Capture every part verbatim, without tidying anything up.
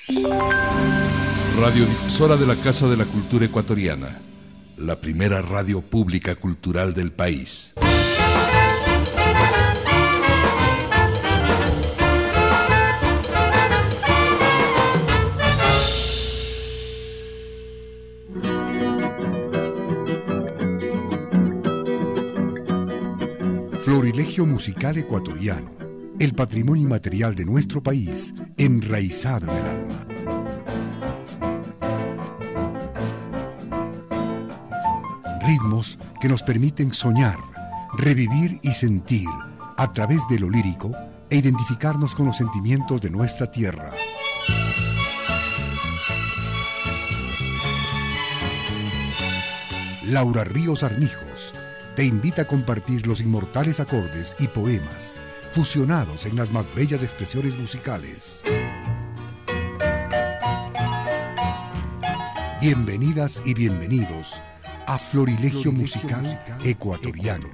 Radiodifusora de la Casa de la Cultura Ecuatoriana, la primera radio pública cultural del país. Florilegio musical ecuatoriano, el patrimonio inmaterial de nuestro país, enraizado en el alma. Ritmos que nos permiten soñar, revivir y sentir a través de lo lírico e identificarnos con los sentimientos de nuestra tierra. Laura Ríos Armijos te invita a compartir los inmortales acordes y poemas fusionados en las más bellas expresiones musicales. Bienvenidas y bienvenidos a Florilegio Musical Ecuatoriano.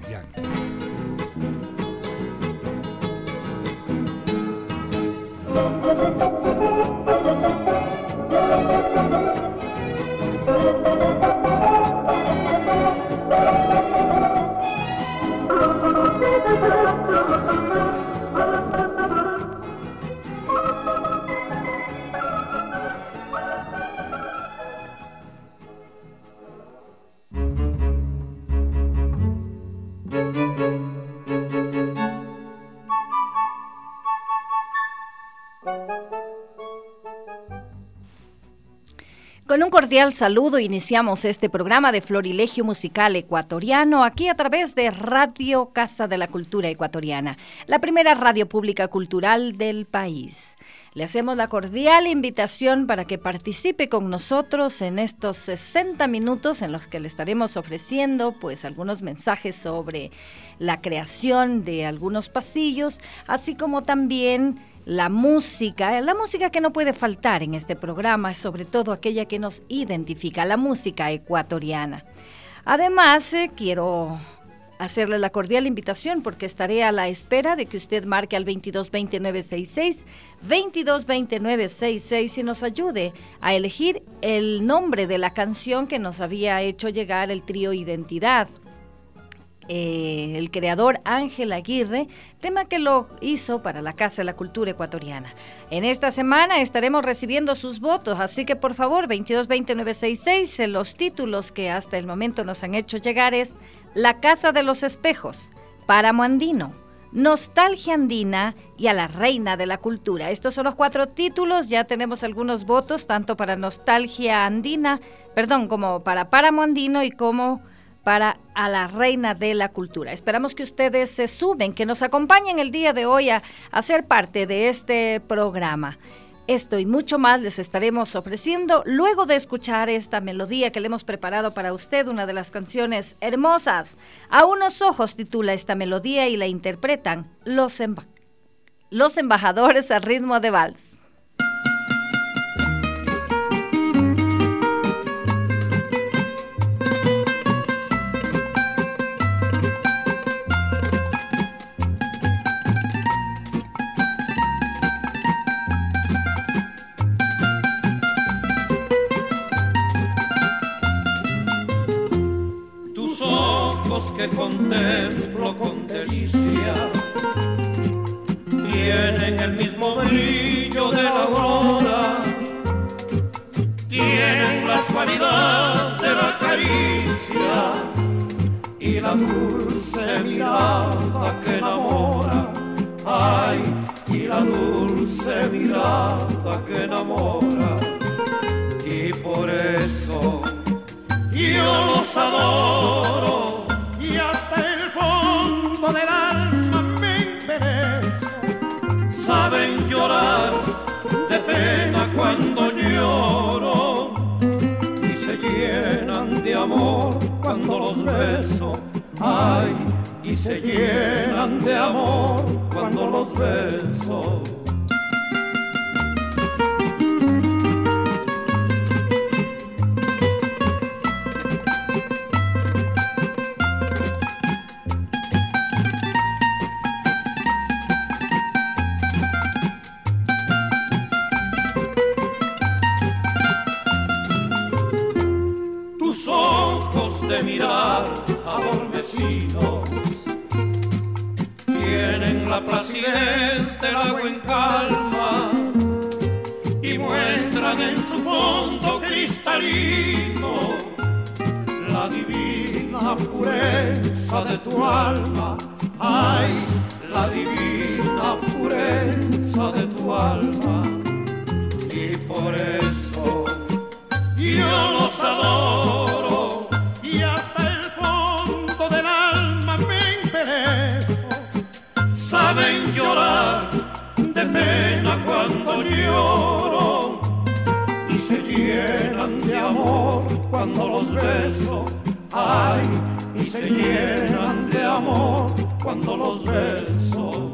Con un cordial saludo iniciamos este programa de Florilegio Musical Ecuatoriano aquí a través de Radio Casa de la Cultura Ecuatoriana, la primera radio pública cultural del país. Le hacemos la cordial invitación para que participe con nosotros en estos sesenta minutos en los que le estaremos ofreciendo pues algunos mensajes sobre la creación de algunos pasillos, así como también la música, la música que no puede faltar en este programa, sobre todo aquella que nos identifica, la música ecuatoriana. Además, eh, quiero hacerle la cordial invitación porque estaré a la espera de que usted marque al veintidós veinte nueve sesenta y seis, veintidós veinte nueve sesenta y seis y nos ayude a elegir el nombre de la canción que nos había hecho llegar el trío Identidad. Eh, el creador Ángel Aguirre, tema que lo hizo para la Casa de la Cultura Ecuatoriana. En esta semana estaremos recibiendo sus votos, así que por favor, veintidós veinte nueve sesenta y seis, los títulos que hasta el momento nos han hecho llegar es La Casa de los Espejos, Páramo Andino, Nostalgia Andina y A la Reina de la Cultura. Estos son los cuatro títulos, ya tenemos algunos votos, tanto para Nostalgia Andina, perdón, como para Páramo Andino y como para A la Reina de la Cultura. Esperamos que ustedes se suben, que nos acompañen el día de hoy a, a ser parte de este programa. Esto y mucho más les estaremos ofreciendo luego de escuchar esta melodía que le hemos preparado para usted, una de las canciones hermosas. A unos ojos titula esta melodía y la interpretan los, emba- los embajadores al ritmo de vals. Que contemplo con delicia tienen el mismo brillo de la aurora, tienen la suavidad de la caricia y la dulce mirada que enamora, ay, y la dulce mirada que enamora, y por eso yo los adoro. Y hasta el fondo del alma me endereza. Saben llorar de pena cuando lloro y se llenan de amor cuando los beso. Ay, y se llenan de amor cuando los beso. mirar adormecidos. Tienen la placidez del agua en calma y muestran en su fondo cristalino la divina pureza de tu alma. Ay, la divina pureza de tu alma. Y por eso yo los adoro y hasta el fondo del alma me intereso. Saben llorar de pena cuando lloro y se llenan de amor cuando los beso. Ay, y se llenan de amor cuando los beso.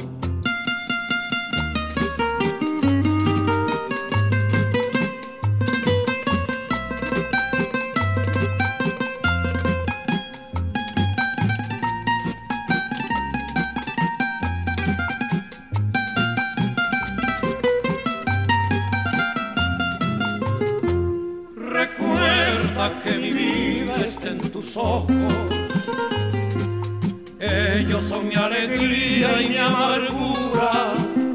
Que mi vida esté en tus ojos, ellos son mi alegría y mi amargura,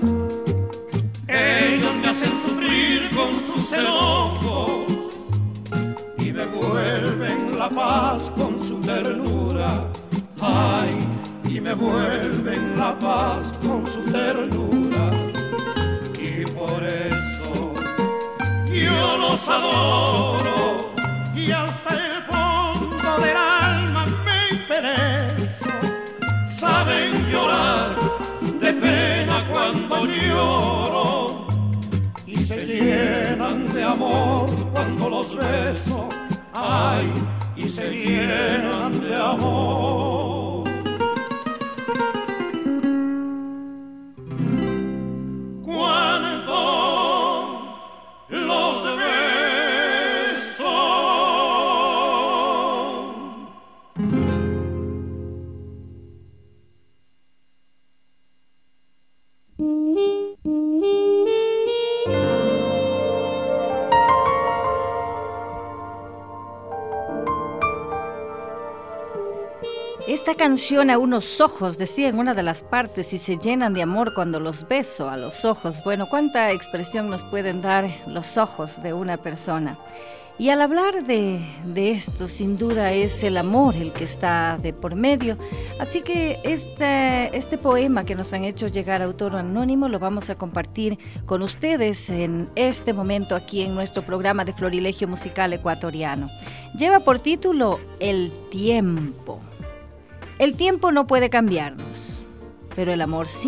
ellos me hacen sufrir con sus enojos y me vuelven la paz con su ternura. Ay, y me vuelven la paz con su ternura. Y por eso yo los adoro y hasta el fondo del alma me intereso. Saben llorar de pena cuando lloro y se llenan de amor cuando los beso. Ay, y se llenan de amor. Cuando los beso. Esta canción a unos ojos, decía en una de las partes, y se llenan de amor cuando los beso a los ojos. Bueno, ¿cuánta expresión nos pueden dar los ojos de una persona? Y al hablar de, de esto, sin duda es el amor el que está de por medio. Así que este, este poema que nos han hecho llegar autor anónimo lo vamos a compartir con ustedes en este momento aquí en nuestro programa de Florilegio Musical Ecuatoriano. Lleva por título El tiempo. El tiempo no puede cambiarnos, pero el amor sí.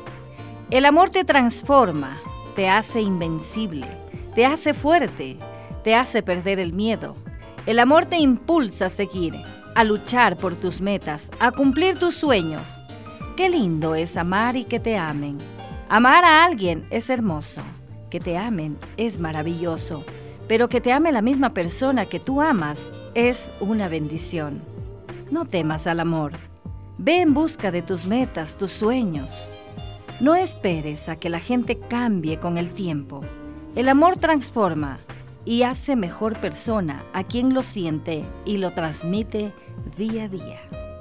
El amor te transforma, te hace invencible, te hace fuerte, te hace perder el miedo. El amor te impulsa a seguir, a luchar por tus metas, a cumplir tus sueños. Qué lindo es amar y que te amen. Amar a alguien es hermoso, que te amen es maravilloso, pero que te ame la misma persona que tú amas es una bendición. No temas al amor. Ve en busca de tus metas, tus sueños. No esperes a que la gente cambie con el tiempo. El amor transforma y hace mejor persona a quien lo siente y lo transmite día a día.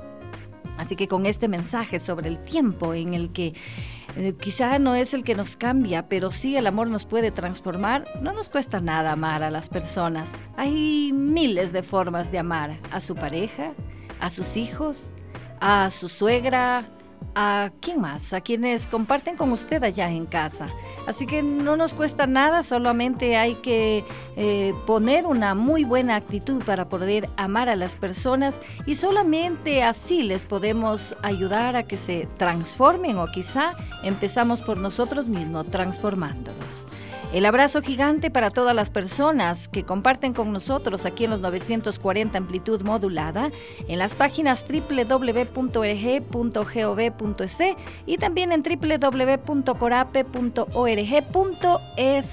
Así que con este mensaje sobre el tiempo en el que eh, quizá no es el que nos cambia, pero sí el amor nos puede transformar, no nos cuesta nada amar a las personas. Hay miles de formas de amar a su pareja, a sus hijos, a su suegra, a quién más, a quienes comparten con usted allá en casa. Así que no nos cuesta nada, solamente hay que eh, poner una muy buena actitud para poder amar a las personas y solamente así les podemos ayudar a que se transformen o quizá empezamos por nosotros mismos transformándolos. El abrazo gigante para todas las personas que comparten con nosotros aquí en los novecientos cuarenta amplitud modulada, en las páginas doble u doble u doble u punto org punto gov punto es y también en doble u doble u doble u punto corape punto org punto es.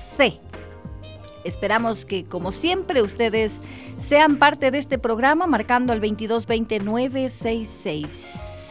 Esperamos que, como siempre, ustedes sean parte de este programa marcando el veintidós veinte nueve sesenta y seis.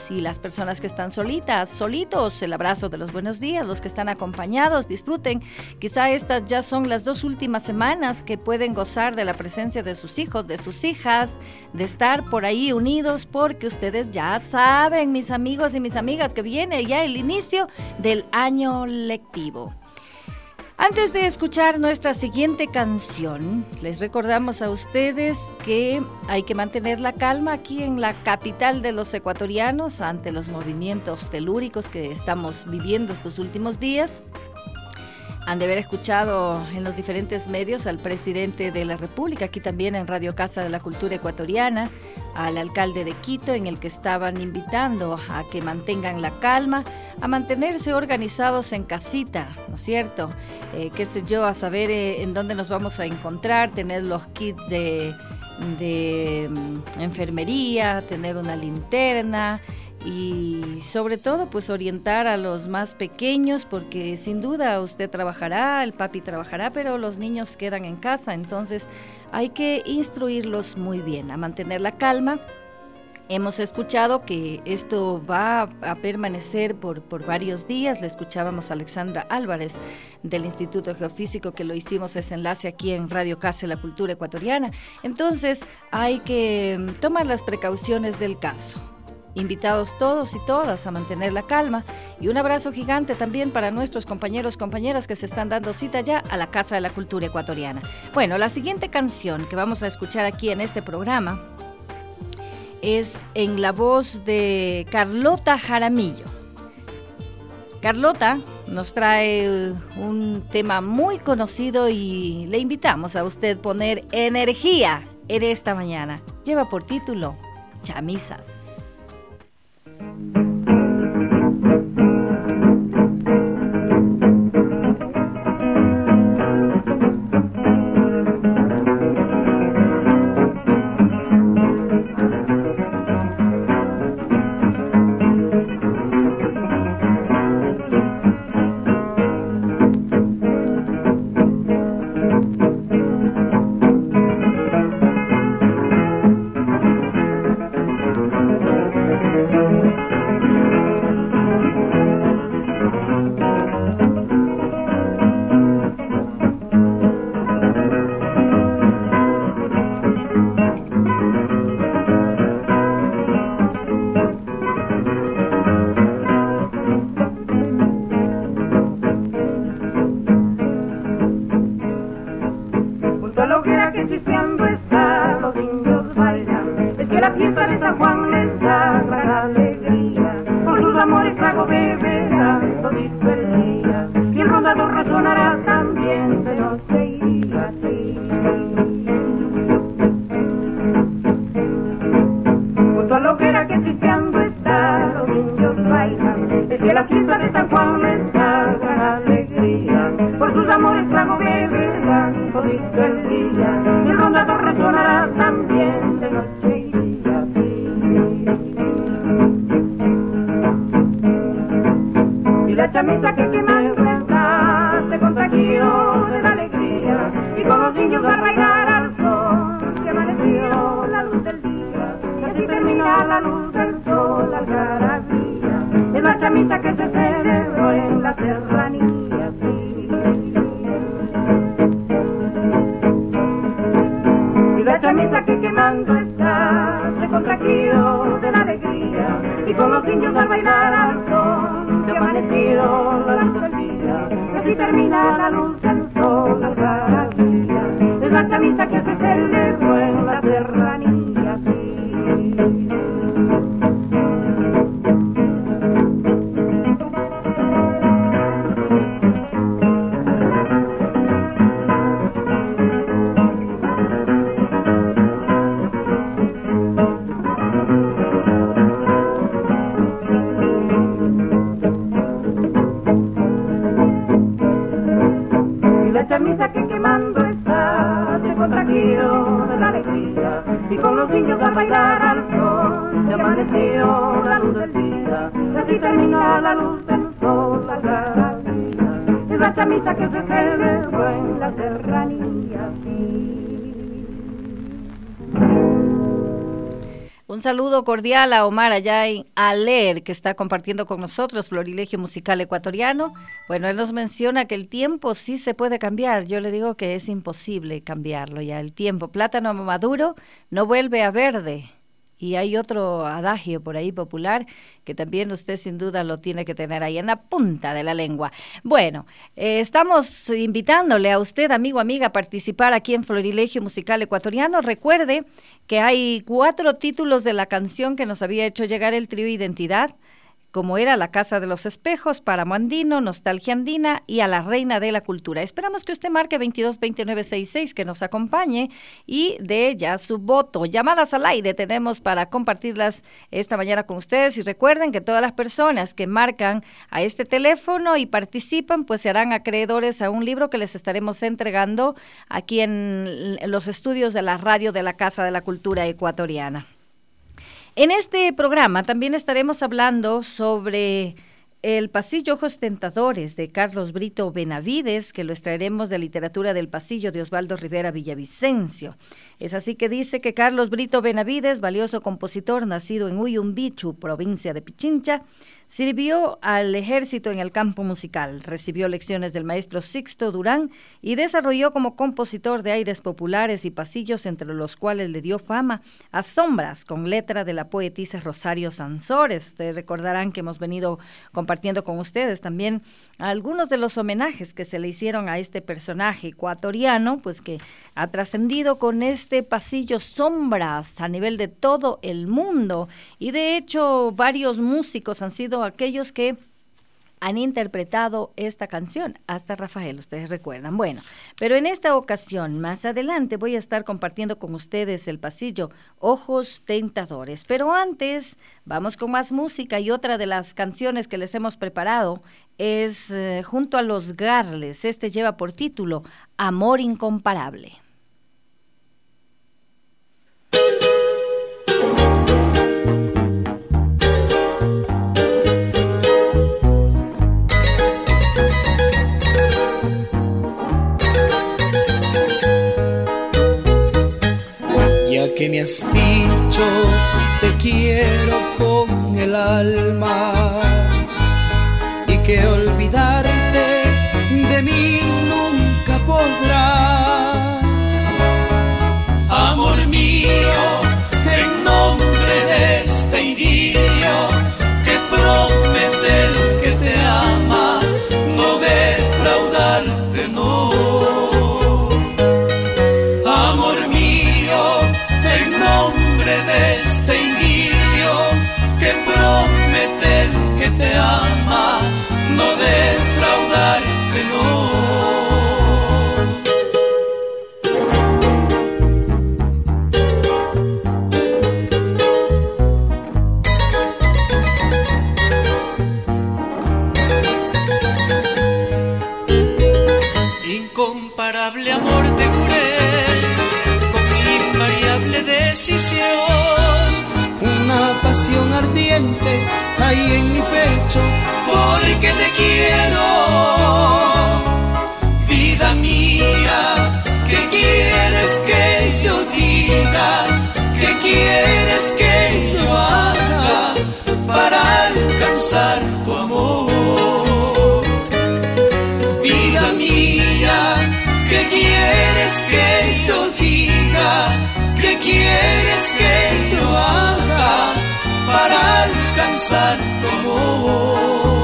y las personas que están solitas, solitos, el abrazo de los buenos días, los que están acompañados, disfruten. Quizá estas ya son las dos últimas semanas que pueden gozar de la presencia de sus hijos, de sus hijas, de estar por ahí unidos, porque ustedes ya saben, mis amigos y mis amigas, que viene ya el inicio del año lectivo. Antes de escuchar nuestra siguiente canción, les recordamos a ustedes que hay que mantener la calma aquí en la capital de los ecuatorianos ante los movimientos telúricos que estamos viviendo estos últimos días. Han de haber escuchado en los diferentes medios al presidente de la República, aquí también en Radio Casa de la Cultura Ecuatoriana, al alcalde de Quito, en el que estaban invitando a que mantengan la calma, a mantenerse organizados en casita, ¿no es cierto? Eh, qué sé yo, a saber eh, en dónde nos vamos a encontrar, tener los kits de, de um, enfermería, tener una linterna y sobre todo pues orientar a los más pequeños, porque sin duda usted trabajará, el papi trabajará, pero los niños quedan en casa, entonces hay que instruirlos muy bien, a mantener la calma. Hemos escuchado que esto va a permanecer por, por varios días. Le escuchábamos a Alexandra Álvarez del Instituto Geofísico, que lo hicimos ese enlace aquí en Radio Casa de la Cultura Ecuatoriana. Entonces hay que tomar las precauciones del caso. Invitados todos y todas a mantener la calma, y un abrazo gigante también para nuestros compañeros, compañeras que se están dando cita ya a la Casa de la Cultura Ecuatoriana. Bueno, la siguiente canción que vamos a escuchar aquí en este programa es en la voz de Carlota Jaramillo. Carlota nos trae un tema muy conocido y le invitamos a usted poner energía en esta mañana. Lleva por título Chamisas. Un saludo cordial a Omar allá en Aler, que está compartiendo con nosotros Florilegio Musical Ecuatoriano. Bueno, él nos menciona que el tiempo sí se puede cambiar. Yo le digo que es imposible cambiarlo ya. El tiempo, plátano maduro no vuelve a verde. Y hay otro adagio por ahí popular que también usted sin duda lo tiene que tener ahí en la punta de la lengua. Bueno, eh, estamos invitándole a usted, amigo, amiga, a participar aquí en Florilegio Musical Ecuatoriano. Recuerde que hay cuatro títulos de la canción que nos había hecho llegar el trío Identidad, como era La Casa de los Espejos, Páramo Andino, Nostalgia Andina y A la Reina de la Cultura. Esperamos que usted marque veintidós veintinueve sesenta y seis, que nos acompañe y dé ya su voto. Llamadas al aire tenemos para compartirlas esta mañana con ustedes, y recuerden que todas las personas que marcan a este teléfono y participan, pues serán acreedores a un libro que les estaremos entregando aquí en los estudios de la radio de la Casa de la Cultura Ecuatoriana. En este programa también estaremos hablando sobre el Pasillo Ojos Tentadores de Carlos Brito Benavides, que lo extraeremos de Literatura del Pasillo de Osvaldo Rivera Villavicencio. Es así que dice que Carlos Brito Benavides, valioso compositor nacido en Uyumbichu, provincia de Pichincha, sirvió al ejército en el campo musical, recibió lecciones del maestro Sixto Durán y desarrolló como compositor de aires populares y pasillos, entre los cuales le dio fama a Sombras, con letra de la poetisa Rosario Sansores. Ustedes recordarán que hemos venido compartiendo con ustedes también algunos de los homenajes que se le hicieron a este personaje ecuatoriano, pues que ha trascendido con este pasillo Sombras a nivel de todo el mundo, y de hecho varios músicos han sido aquellos que han interpretado esta canción, hasta Rafael, ustedes recuerdan. Bueno, pero en esta ocasión, más adelante, voy a estar compartiendo con ustedes el pasillo Ojos Tentadores. Pero antes, vamos con más música, y otra de las canciones que les hemos preparado es eh, junto a Los Garles. Este lleva por título Amor Incomparable. Ya que me has dicho te quiero con el alma y que olvidarte de mí nunca podrás. Amor mío, en nombre de este idilio que promete el que te ama, no defraudarte, no. Amor mío, en nombre de este idilio que promete el que te ama, no defraudarte, no. Incomparable amor te juré, con invariable decisión. Una pasión ardiente hay en mi pecho, Porque te quiero, vida mía. ¿Qué quieres que yo diga? ¿Qué quieres que yo haga para alcanzar tu amor? Vida mía, ¿qué quieres que yo diga? ¿Qué quieres que yo haga para alcanzar tu amor?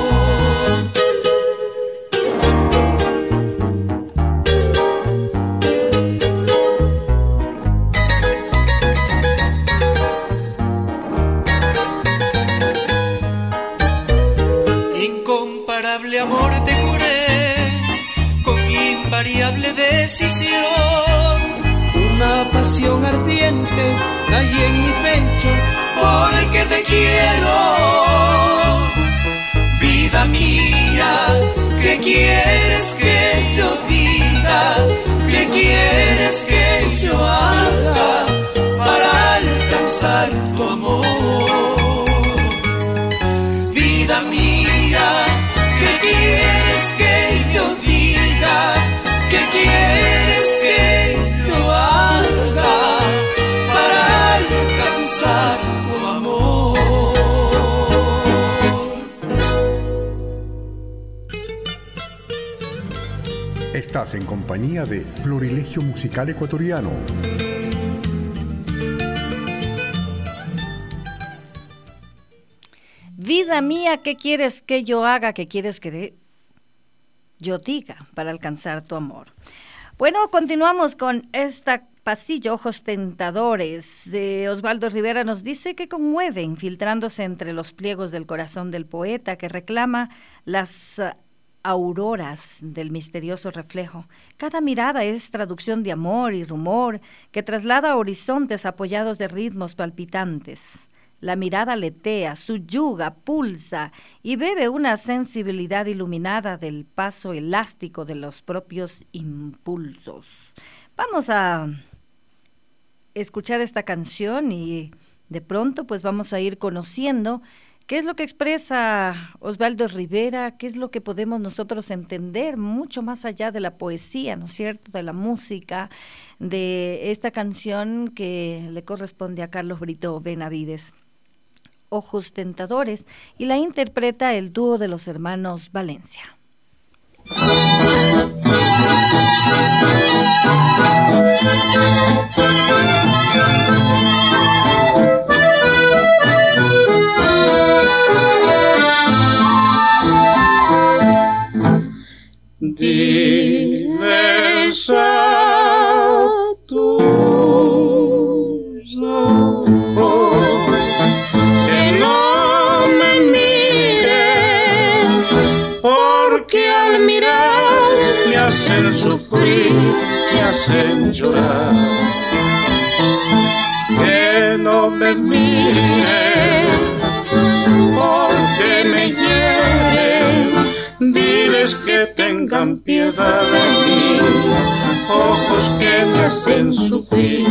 Incomparable amor te juré, con invariable decisión. una pasión ardiente hay en mi pecho, Porque te quiero, vida mía. ¿Qué quieres que yo diga? ¿Qué quieres que yo haga para alcanzar tu amor? Vida mía, ¿qué quieres que yo diga? ¿Qué quieres que yo haga para alcanzar tu amor? Estás en compañía de Florilegio Musical Ecuatoriano. Vida mía, ¿qué quieres que yo haga? ¿Qué quieres que yo diga para alcanzar tu amor? Bueno, continuamos con esta pasillo, Ojos Tentadores. Eh, Osvaldo Rivera nos dice que conmueven, filtrándose entre los pliegos del corazón del poeta que reclama las uh, auroras del misterioso reflejo. Cada mirada es traducción de amor y rumor que traslada horizontes apoyados de ritmos palpitantes. La mirada aletea, subyuga, pulsa y bebe una sensibilidad iluminada del paso elástico de los propios impulsos. Vamos a escuchar esta canción y de pronto pues vamos a ir conociendo qué es lo que expresa Osvaldo Rivera, qué es lo que podemos nosotros entender mucho más allá de la poesía, ¿no es cierto?, de la música, de esta canción que le corresponde a Carlos Brito Benavides. Ojos Tentadores, y la interpreta el dúo de los hermanos Valencia. Diles a tus ojos que no me miren, porque al mirar me hacen sufrir, me hacen llorar. Que no me miren, porque me hieren. Diles que tengan piedad de mí, ojos que me hacen sufrir.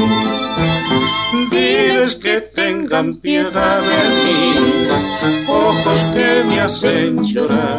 Diles que tengan piedad de mí, ojos que me hacen llorar.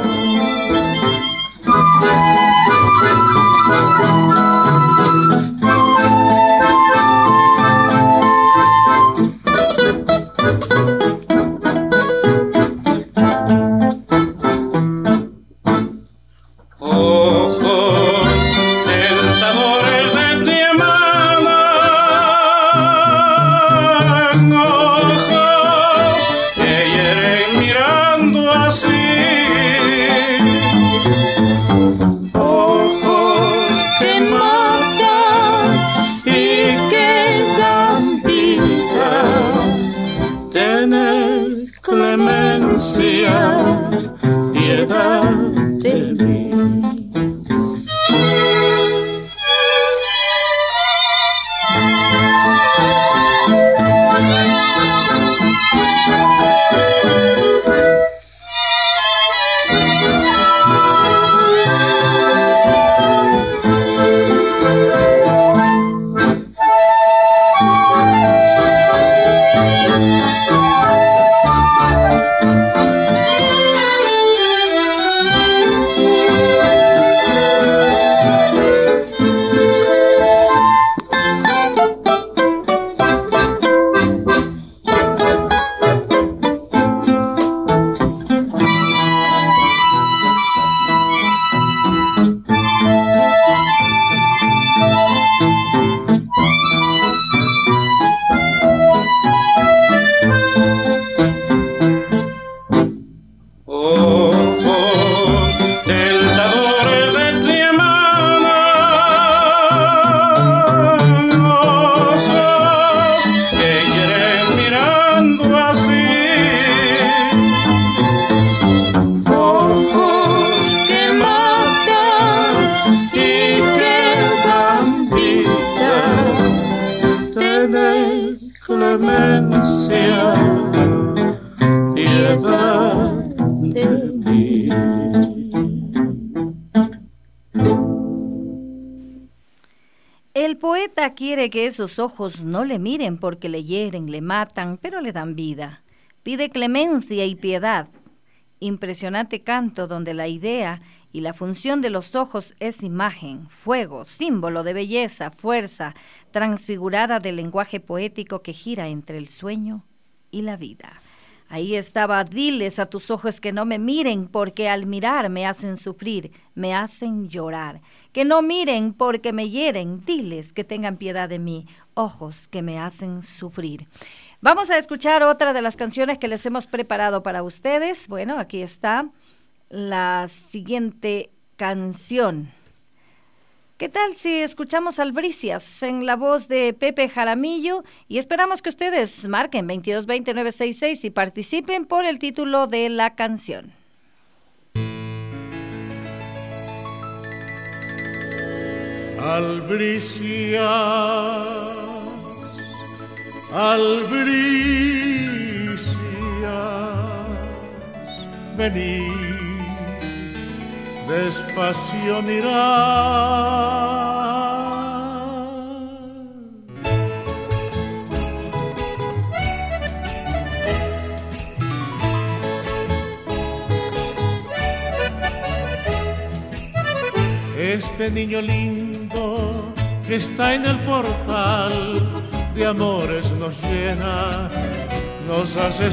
Piedad de mí. El poeta quiere que esos ojos no le miren porque le hieren, le matan, pero le dan vida. Pide clemencia y piedad. Impresionante canto donde la idea y la función de los ojos es imagen, fuego, símbolo de belleza, fuerza, transfigurada del lenguaje poético que gira entre el sueño y la vida. Ahí estaba, diles a tus ojos que no me miren, porque al mirar me hacen sufrir, me hacen llorar. que no miren porque me hieren, diles que tengan piedad de mí, ojos que me hacen sufrir. Vamos a escuchar otra de las canciones que les hemos preparado para ustedes. Bueno, aquí está la siguiente canción. ¿Qué tal si escuchamos Albricias en la voz de Pepe Jaramillo? Y esperamos que ustedes marquen veintidós veinte nueve sesenta y seis y participen por el título de la canción. Albricias, albricias, venid, despacio mirad. Este niño lindo que está en el portal de amores nos llena, nos hace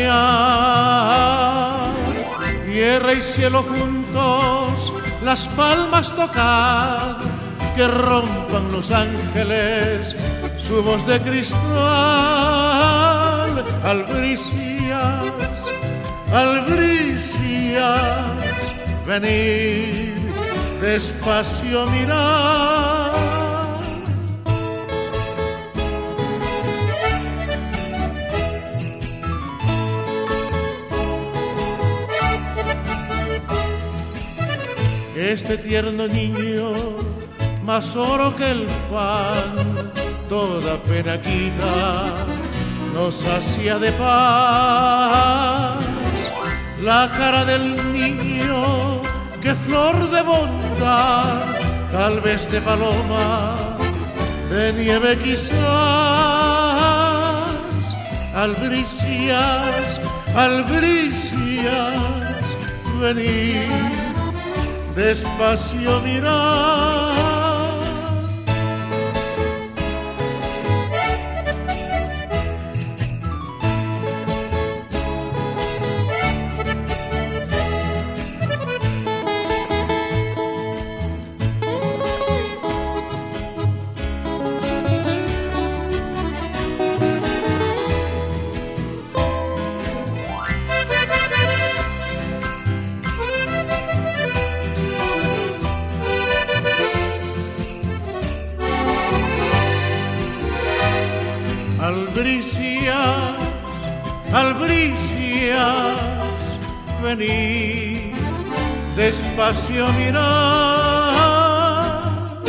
soñar. Tierra y cielo juntos, las palmas tocar, que rompan los ángeles su voz de cristal. Albricias, albricias, venid, despacio mirar. Este tierno niño, más oro que el pan, toda pena quita, nos sacia de paz. La cara del niño, que flor de bondad, tal vez de paloma, de nieve quizás. Albricias, albricias, venid, despacio mirar. Albricias, albricias, venid, despacio mirar.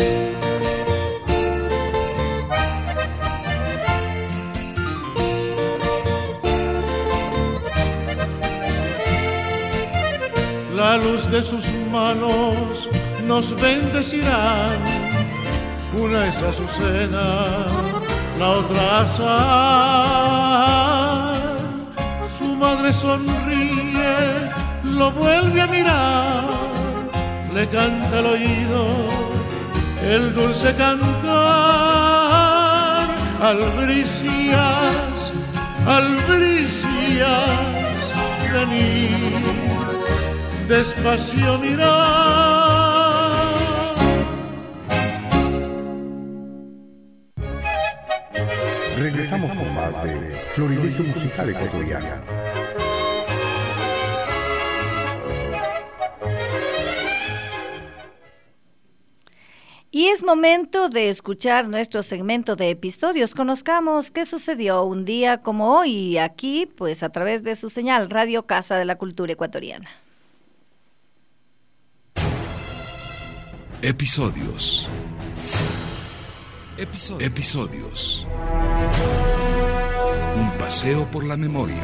La luz de sus manos nos bendecirán, una es Azucena, la otra azar. Su madre sonríe, lo vuelve a mirar, le canta al oído el dulce cantar. Albricias, albricias, venid, despacio mirar. Regresamos con más de Florilegio Musical Ecuatoriana. Y es momento de escuchar nuestro segmento de episodios. Conozcamos qué sucedió un día como hoy aquí, pues a través de su señal Radio Casa de la Cultura Ecuatoriana. Episodios. Episodios. Episodios. Un paseo por la memoria.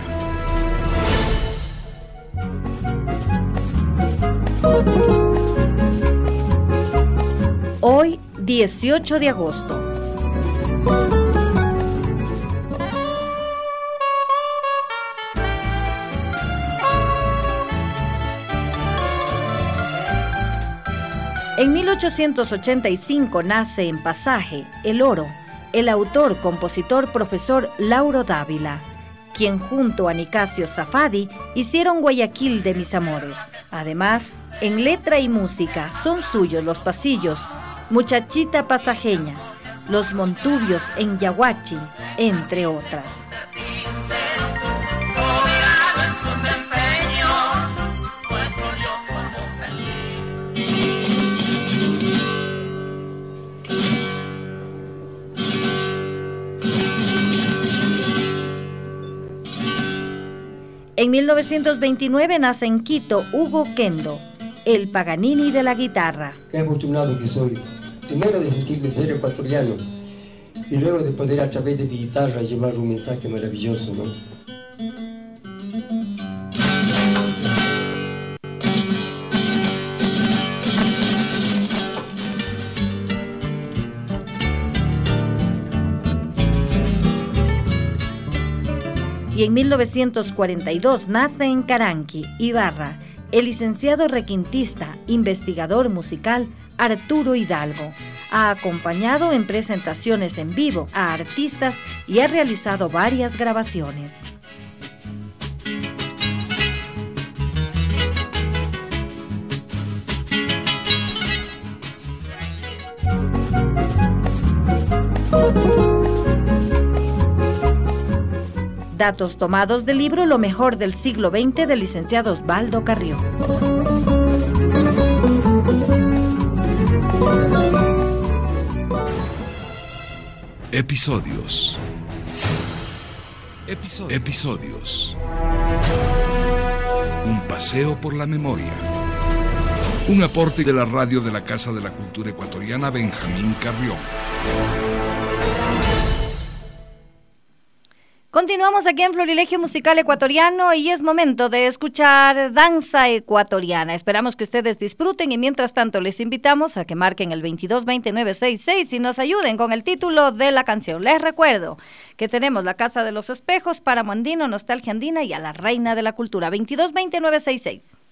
Hoy, dieciocho de agosto. En mil ochocientos ochenta y cinco nace en Pasaje, El Oro, el autor, compositor, profesor Lauro Dávila, quien junto a Nicasio Safadi hicieron Guayaquil de mis amores. Además, En letra y música son suyos los pasillos, Muchachita pasajeña, Los Montubios en Yaguachi, entre otras. En mil novecientos veintinueve nace en Quito Hugo Kendo, el Paganini de la guitarra. Qué afortunado que soy, primero de sentirme ser ecuatoriano y luego de poder a través de mi guitarra llevar un mensaje maravilloso, ¿no? Y en mil novecientos cuarenta y dos nace en Caranqui, Ibarra, el licenciado requintista, investigador musical Arturo Hidalgo. Ha acompañado en presentaciones en vivo a artistas y ha realizado varias grabaciones. Datos tomados del libro Lo mejor del siglo veinte del licenciado Osvaldo Carrió. Episodios. Episodios. Episodios. Un paseo por la memoria. Un aporte de la radio de la Casa de la Cultura Ecuatoriana Benjamín Carrión. Continuamos aquí en Florilegio Musical Ecuatoriano y es momento de escuchar danza ecuatoriana. Esperamos que ustedes disfruten y mientras tanto les invitamos a que marquen el veintidós veintinueve sesenta y seis y nos ayuden con el título de la canción. Les recuerdo que tenemos La Casa de los Espejos, Páramo Andino, Nostalgia Andina y A la Reina de la Cultura. veintidós veintinueve sesenta y seis.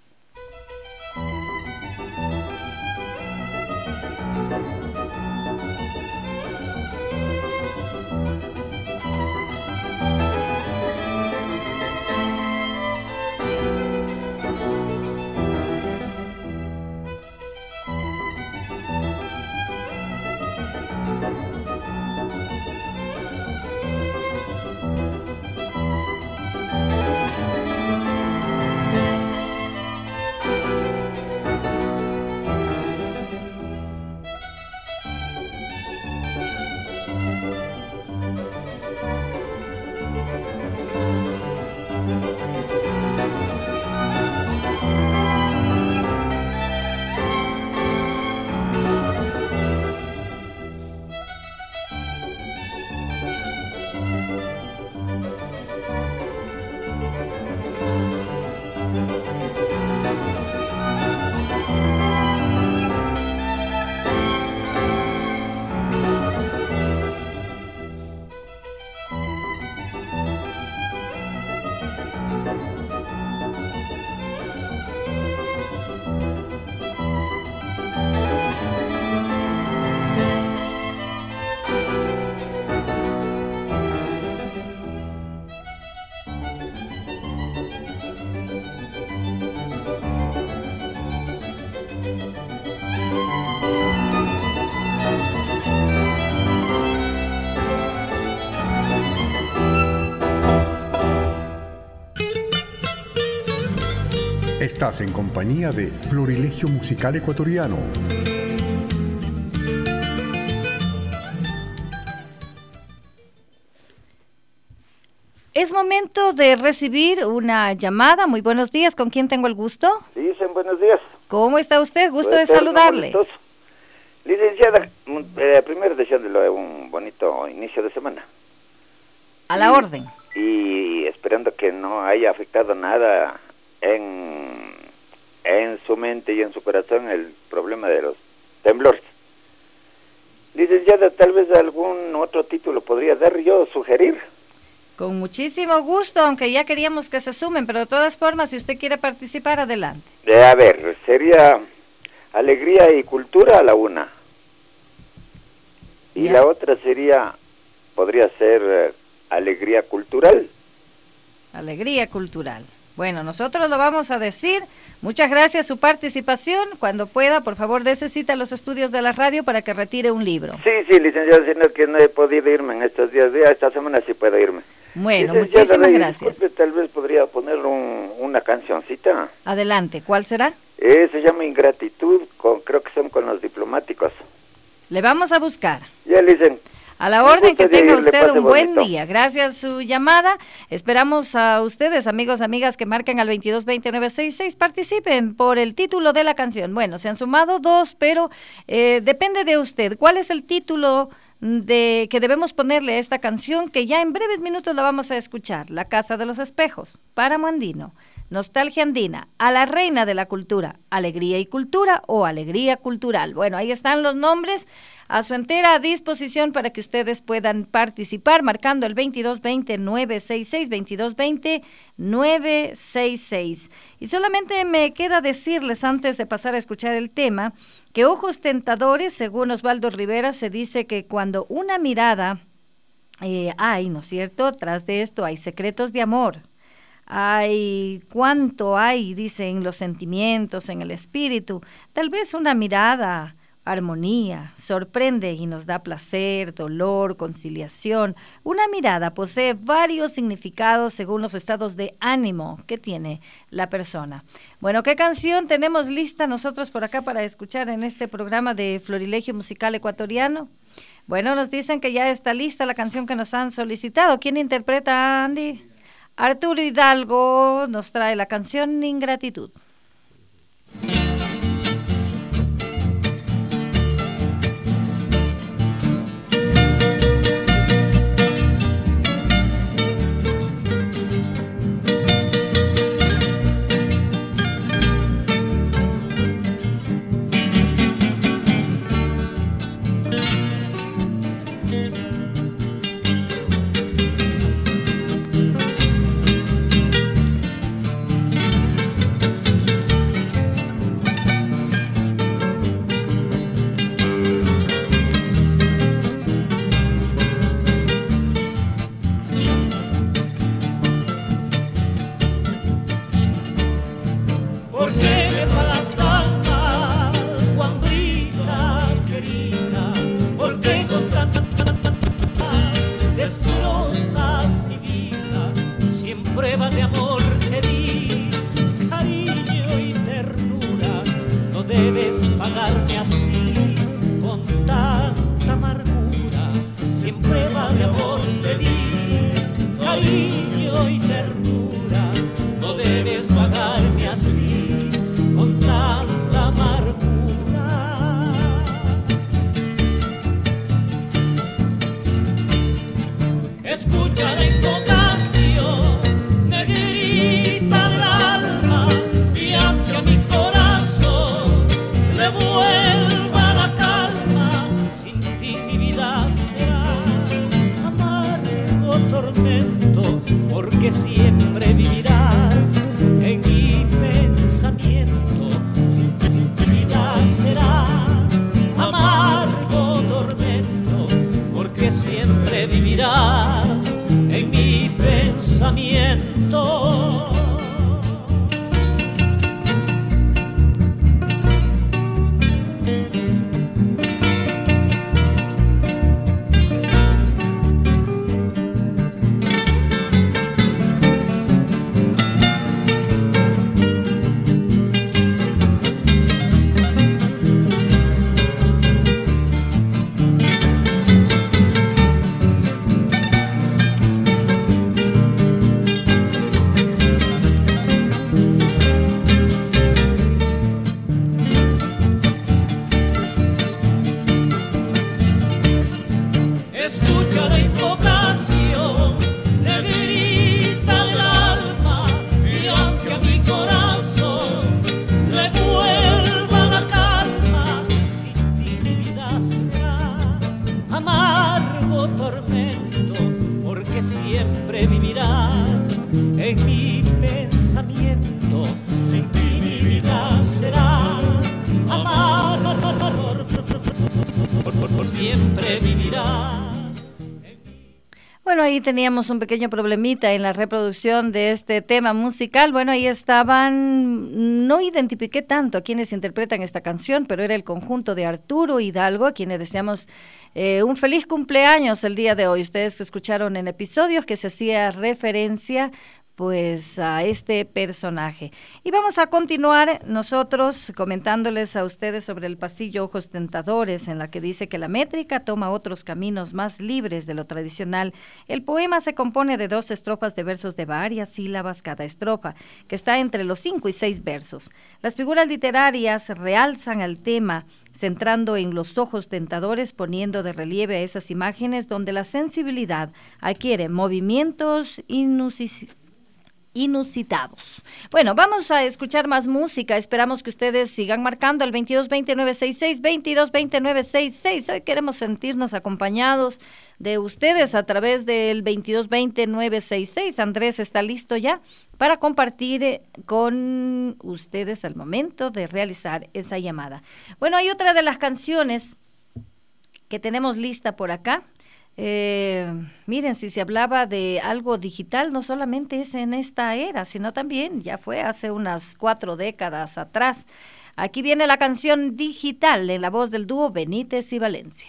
Estás en compañía de Florilegio Musical Ecuatoriano. Es momento de recibir una llamada. Muy buenos días. ¿Con quién tengo el gusto? Dicen buenos días. ¿Cómo está usted? Gusto de Eterno, saludarle. Bonitoso. Licenciada, eh, primero deseándole un bonito inicio de semana. A la y, orden. Y esperando que no haya afectado nada en, en su mente y en su corazón el problema de los temblores. Licenciada, tal vez algún otro título podría dar yo, sugerir. Con muchísimo gusto, aunque ya queríamos que se sumen, pero de todas formas, si usted quiere participar, adelante. Eh, a ver, sería Alegría y Cultura a la una. Y Ya. la otra sería, podría ser eh, Alegría Cultural. Alegría cultural. Bueno, nosotros lo vamos a decir. Muchas gracias su participación. Cuando pueda, por favor, dése cita a los estudios de la radio para que retire un libro. Sí, sí, licenciado, sino que no he podido irme en estos días. Ya esta semana sí puedo irme. Bueno, licenciado, muchísimas Rey, gracias. Disculpe, tal vez podría poner un, una cancioncita. Adelante, ¿cuál será? Eh, se llama Ingratitud, con, creo que son con los diplomáticos. Le vamos a buscar. Ya, licen. A la orden, que tenga usted un buen bonito. día. Gracias su llamada. Esperamos a ustedes, amigos, amigas, que marquen al veintidós veinte nueve sesenta y seis. Participen por el título de la canción. Bueno, se han sumado dos, pero eh, depende de usted. ¿Cuál es el título de que debemos ponerle a esta canción? Que ya en breves minutos la vamos a escuchar. La Casa de los Espejos, Páramo Andino, Nostalgia Andina, A la Reina de la Cultura, Alegría y Cultura o Alegría Cultural. Bueno, ahí están los nombres a su entera disposición para que ustedes puedan participar marcando el veintidós veinte nueve sesenta y seis, veintidós veinte nueve sesenta y seis. Y solamente me queda decirles antes de pasar a escuchar el tema que ojos tentadores, según Osvaldo Rivera, se dice que cuando una mirada eh, hay, ¿no es cierto? Tras de esto hay secretos de amor. Hay cuánto hay, dicen, los sentimientos en el espíritu. Tal vez una mirada, armonía, sorprende y nos da placer, dolor, conciliación. Una mirada posee varios significados según los estados de ánimo que tiene la persona. Bueno, ¿qué canción tenemos lista nosotros por acá para escuchar en este programa de Florilegio Musical Ecuatoriano? Bueno, nos dicen que ya está lista la canción que nos han solicitado. ¿Quién interpreta, Andy? Arturo Hidalgo nos trae la canción Ingratitud. Bueno, ahí teníamos un pequeño problemita en la reproducción de este tema musical. Bueno, ahí estaban, no identifiqué tanto a quienes interpretan esta canción, pero era el conjunto de Arturo Hidalgo, a quienes deseamos eh, un feliz cumpleaños el día de hoy. Ustedes escucharon en episodios que se hacía referencia pues a este personaje. Y vamos a continuar nosotros comentándoles a ustedes sobre el pasillo Ojos Tentadores, en la que dice que la métrica toma otros caminos más libres de lo tradicional. El poema se compone de dos estrofas de versos de varias sílabas cada estrofa, que está entre los cinco y seis versos. Las figuras literarias realzan el tema, centrando en los ojos tentadores, poniendo de relieve a esas imágenes donde la sensibilidad adquiere movimientos inusitados. inusitados. Bueno, vamos a escuchar más música. Esperamos que ustedes sigan marcando el veintidós veinte nueve sesenta y seis, veintidós veinte nueve sesenta y seis. Hoy queremos sentirnos acompañados de ustedes a través del veintidós veinte nueve sesenta y seis. Andrés está listo ya para compartir con ustedes al momento de realizar esa llamada. Bueno, hay otra de las canciones que tenemos lista por acá. Eh, miren, si se hablaba de algo digital, no solamente es en esta era, sino también ya fue hace unas cuatro décadas atrás. Aquí viene la canción Digital en la voz del dúo Benítez y Valencia.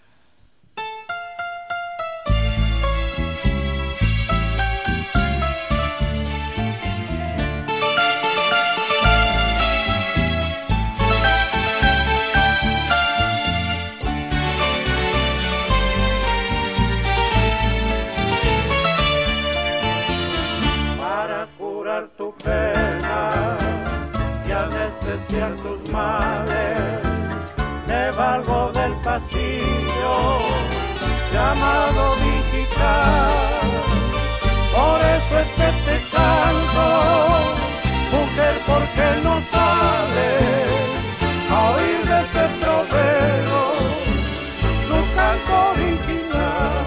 Tu pena y anestesiar tus males, me valgo del pasillo llamado digital. Por eso es que te canto, mujer, porque no sabes a oír de este trovero su canto original.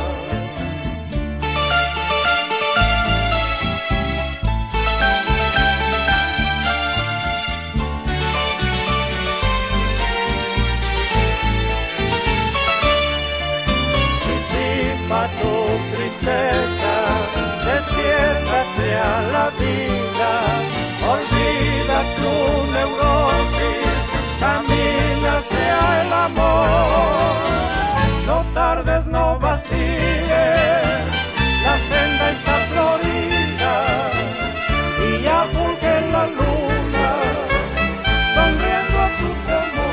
Tu tristeza, despiértate a la vida, olvida tu neurosis, camina hacia el amor. No tardes, no vaciles, la senda está florida y ya fulge la luna, sonriendo a tu temor.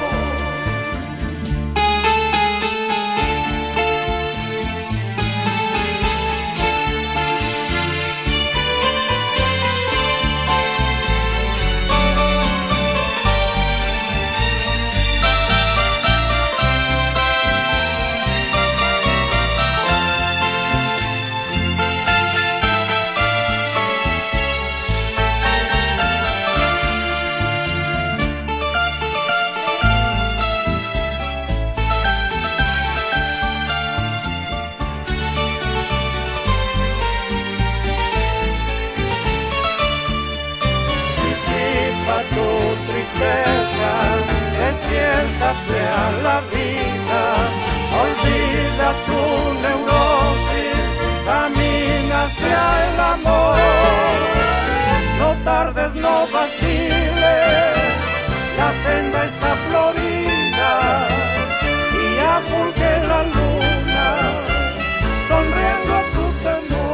Despiértate a la vida, olvida tu neurosis, camina hacia el amor. No tardes, no vaciles, la senda está florida y ya fulge la luna, sonriendo a tu temor.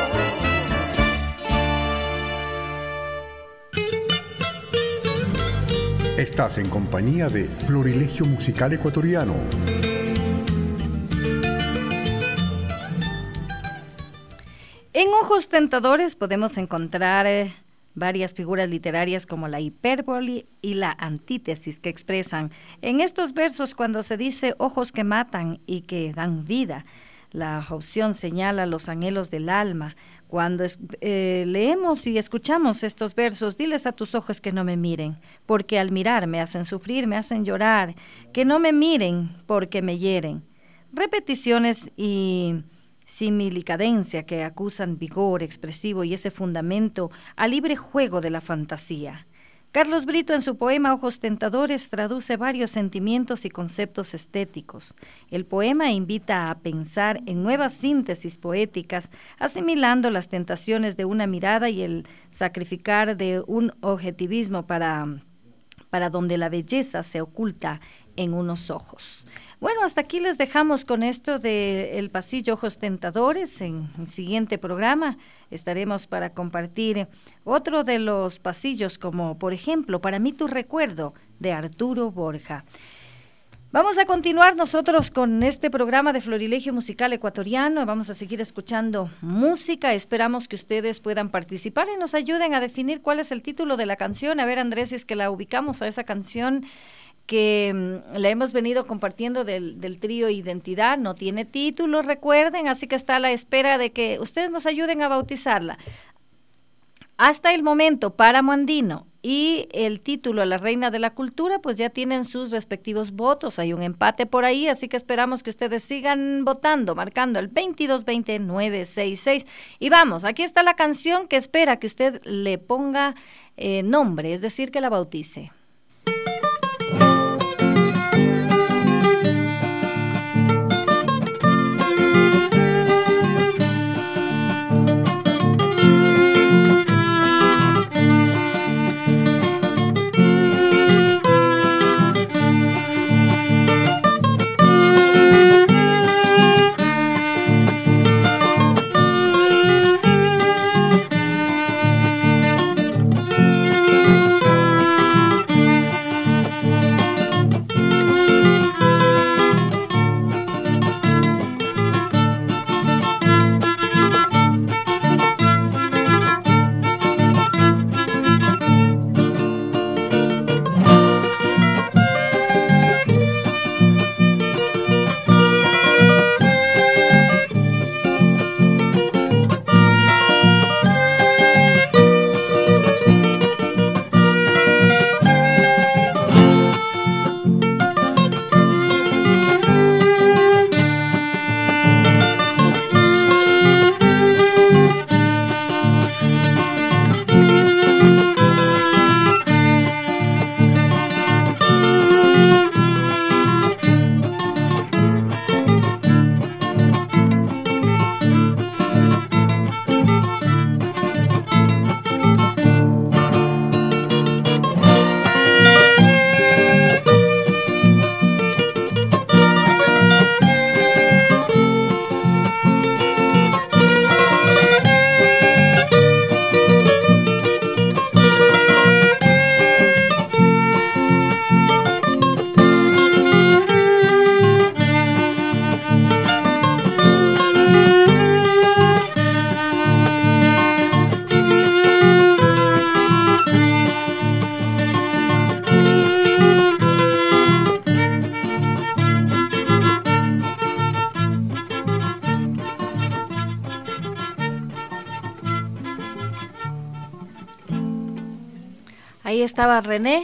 Estás en compañía de Florilegio Musical Ecuatoriano. En Ojos Tentadores podemos encontrar eh, varias figuras literarias como la hipérbole y la antítesis que expresan en estos versos cuando se dice ojos que matan y que dan vida. La opción señala los anhelos del alma. Cuando eh, leemos y escuchamos estos versos, diles a tus ojos que no me miren, porque al mirar me hacen sufrir, me hacen llorar, que no me miren porque me hieren. Repeticiones y similicadencia que acusan vigor expresivo y ese fundamento al libre juego de la fantasía. Carlos Brito, en su poema Ojos Tentadores, traduce varios sentimientos y conceptos estéticos. El poema invita a pensar en nuevas síntesis poéticas, asimilando las tentaciones de una mirada y el sacrificar de un objetivismo para, para donde la belleza se oculta en unos ojos. Bueno, hasta aquí les dejamos con esto de El Pasillo Ojos Tentadores. En el siguiente programa estaremos para compartir otro de los pasillos, como por ejemplo, Para mí tu recuerdo, de Arturo Borja. Vamos a continuar nosotros con este programa de Florilegio Musical Ecuatoriano. Vamos a seguir escuchando música. Esperamos que ustedes puedan participar y nos ayuden a definir cuál es el título de la canción. A ver, Andrés, si es que la ubicamos a esa canción que um, la hemos venido compartiendo del, del trío Identidad. No tiene título, recuerden, así que está a la espera de que ustedes nos ayuden a bautizarla. Hasta el momento, Páramo Andino y el título La Reina de la Cultura, pues ya tienen sus respectivos votos. Hay un empate por ahí, así que esperamos que ustedes sigan votando, marcando el veintidós veinte nueve sesenta y seis. Y vamos, aquí está la canción que espera que usted le ponga eh, nombre, es decir, que la bautice. Ahí estaba René,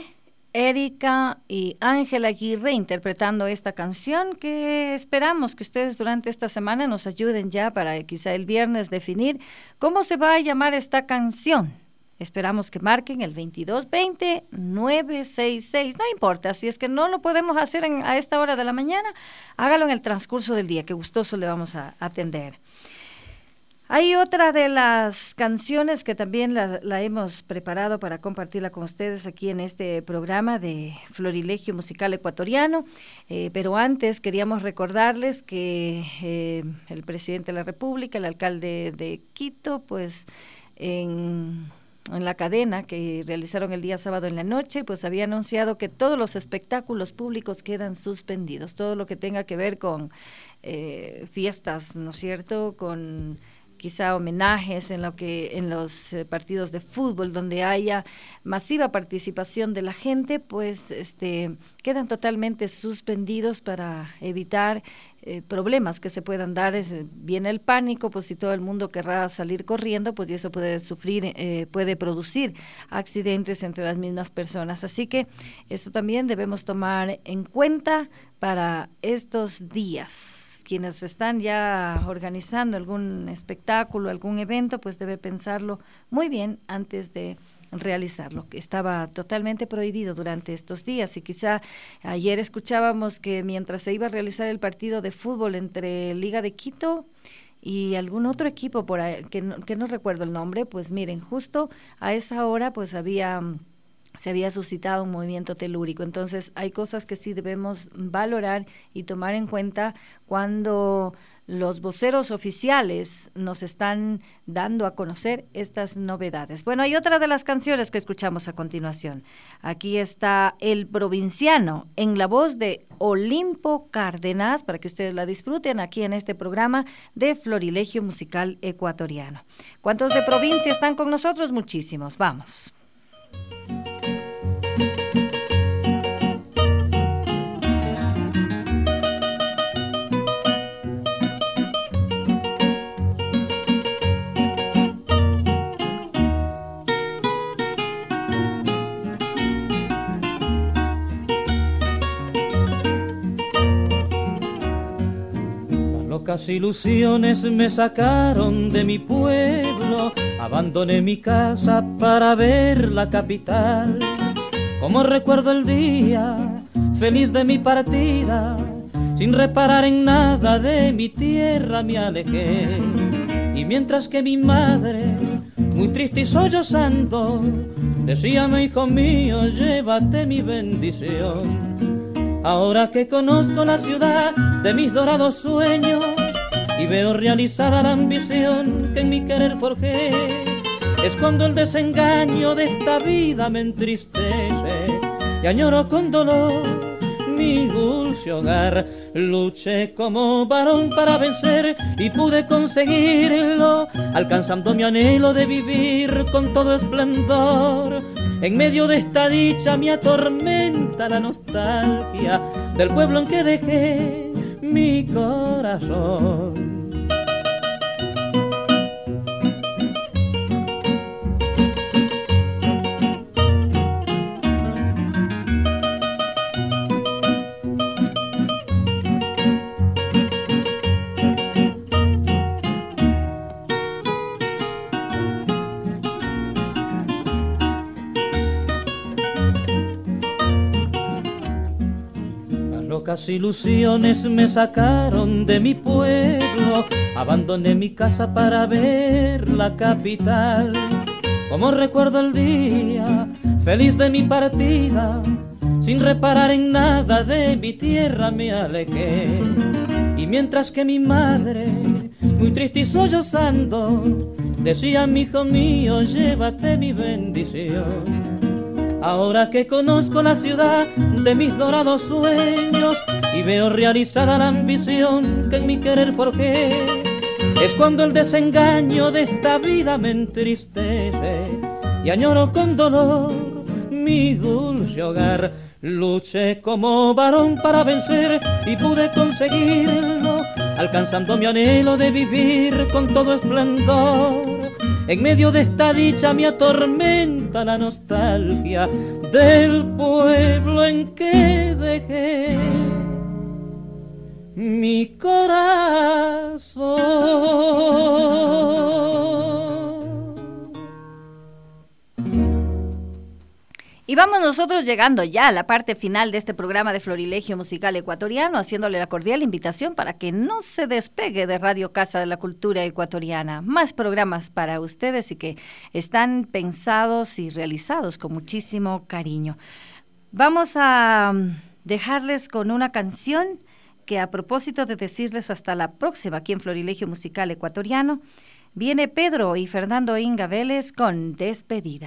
Erika y Ángela Aguirre interpretando esta canción, que esperamos que ustedes durante esta semana nos ayuden ya para quizá el viernes definir cómo se va a llamar esta canción. Esperamos que marquen el veintidós veinte nueve sesenta y seis. No importa, si es que no lo podemos hacer en, a esta hora de la mañana, hágalo en el transcurso del día, que gustoso le vamos a atender. Hay otra de las canciones que también la, la hemos preparado para compartirla con ustedes aquí en este programa de Florilegio Musical Ecuatoriano, eh, pero antes queríamos recordarles que eh, el presidente de la República, el alcalde de Quito, pues en, en la cadena que realizaron el día sábado en la noche, pues había anunciado que todos los espectáculos públicos quedan suspendidos, todo lo que tenga que ver con eh, fiestas, ¿no es cierto?, con quizá homenajes en lo que en los eh, partidos de fútbol donde haya masiva participación de la gente, pues este quedan totalmente suspendidos para evitar eh, problemas que se puedan dar. Es, viene el pánico, pues si todo el mundo querrá salir corriendo, pues y eso puede sufrir, eh, puede producir accidentes entre las mismas personas. Así que esto también debemos tomar en cuenta para estos días. Quienes están ya organizando algún espectáculo, algún evento, pues debe pensarlo muy bien antes de realizarlo, que estaba totalmente prohibido durante estos días. Y quizá ayer escuchábamos que mientras se iba a realizar el partido de fútbol entre Liga de Quito y algún otro equipo por ahí, que no, que no recuerdo el nombre, pues miren, justo a esa hora pues había... se había suscitado un movimiento telúrico. Entonces hay cosas que sí debemos valorar y tomar en cuenta cuando los voceros oficiales nos están dando a conocer estas novedades. Bueno, hay otra de las canciones que escuchamos a continuación. Aquí está El Provinciano, en la voz de Olimpo Cárdenas, para que ustedes la disfruten aquí en este programa de Florilegio Musical Ecuatoriano. ¿Cuántos de provincia están con nosotros? Muchísimos. Vamos. Locas ilusiones me sacaron de mi pueblo, abandoné mi casa para ver la capital. Como recuerdo el día feliz de mi partida, sin reparar en nada de mi tierra me alejé. Y mientras que mi madre, muy triste y sollozando, decíame, hijo mío, llévate mi bendición. Ahora que conozco la ciudad de mis dorados sueños y veo realizada la ambición que en mi querer forjé, es cuando el desengaño de esta vida me entristece y añoro con dolor mi dulce hogar. Luché como varón para vencer y pude conseguirlo, alcanzando mi anhelo de vivir con todo esplendor. En medio de esta dicha me atormenta la nostalgia del pueblo en que dejé mi corazón. Locas ilusiones me sacaron de mi pueblo, abandoné mi casa para ver la capital. Como recuerdo el día feliz de mi partida, sin reparar en nada de mi tierra me alejé. Y mientras que mi madre, muy triste y sollozando, decía, mi hijo mío, llévate mi bendición. Ahora que conozco la ciudad de mis dorados sueños y veo realizada la ambición que en mi querer forjé, es cuando el desengaño de esta vida me entristece y añoro con dolor mi dulce hogar. Luché como varón para vencer y pude conseguirlo, alcanzando mi anhelo de vivir con todo esplendor. En medio de esta dicha me atormenta la nostalgia del pueblo en que dejé mi corazón. Y vamos nosotros llegando ya a la parte final de este programa de Florilegio Musical Ecuatoriano, haciéndole la cordial invitación para que no se despegue de Radio Casa de la Cultura Ecuatoriana. Más programas para ustedes y que están pensados y realizados con muchísimo cariño. Vamos a dejarles con una canción que, a propósito de decirles hasta la próxima aquí en Florilegio Musical Ecuatoriano, viene Pedro y Fernando Inga Vélez con Despedida.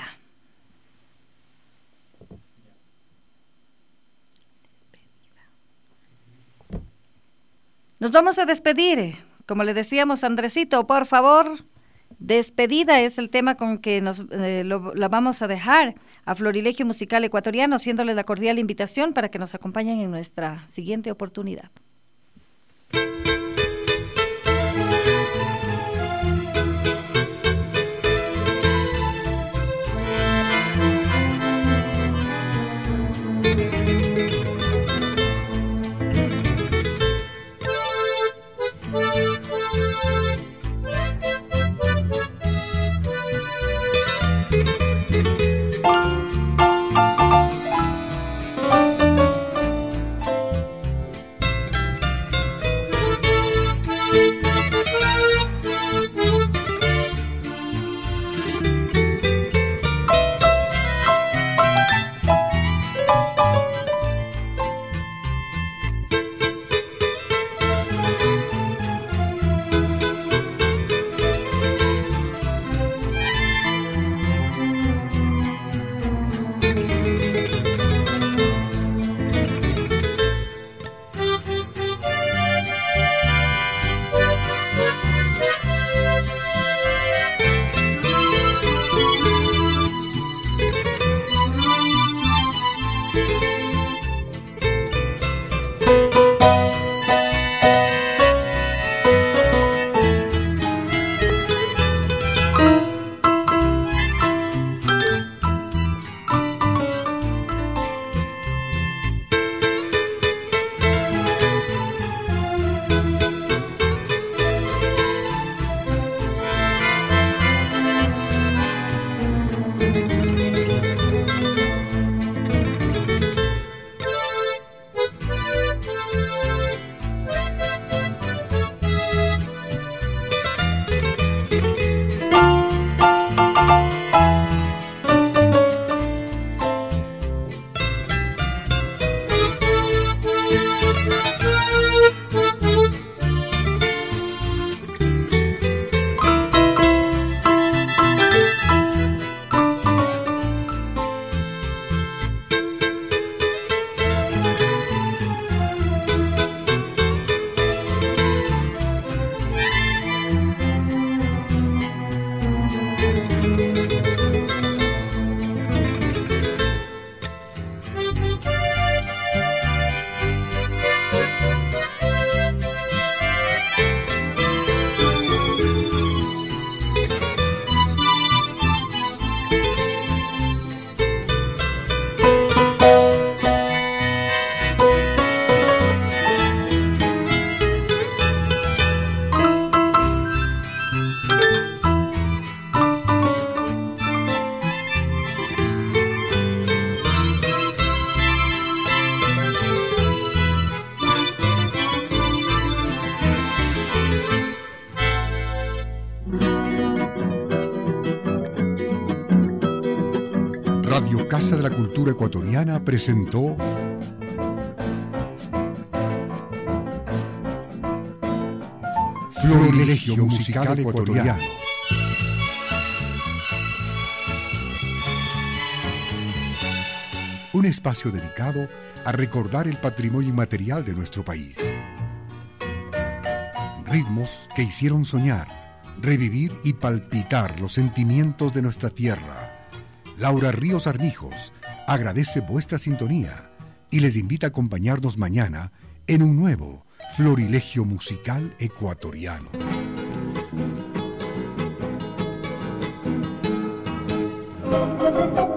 Nos vamos a despedir. Como le decíamos, Andresito, por favor, Despedida es el tema con que nos eh, lo, la vamos a dejar a Florilegio Musical Ecuatoriano, haciéndole la cordial invitación para que nos acompañen en nuestra siguiente oportunidad. Radio Casa de la Cultura Ecuatoriana presentó Florilegio Musical Ecuatoriano. Un espacio dedicado a recordar el patrimonio inmaterial de nuestro país. Ritmos que hicieron soñar, revivir y palpitar los sentimientos de nuestra tierra. Laura Ríos Armijos agradece vuestra sintonía y les invita a acompañarnos mañana en un nuevo Florilegio Musical Ecuatoriano. Thank you.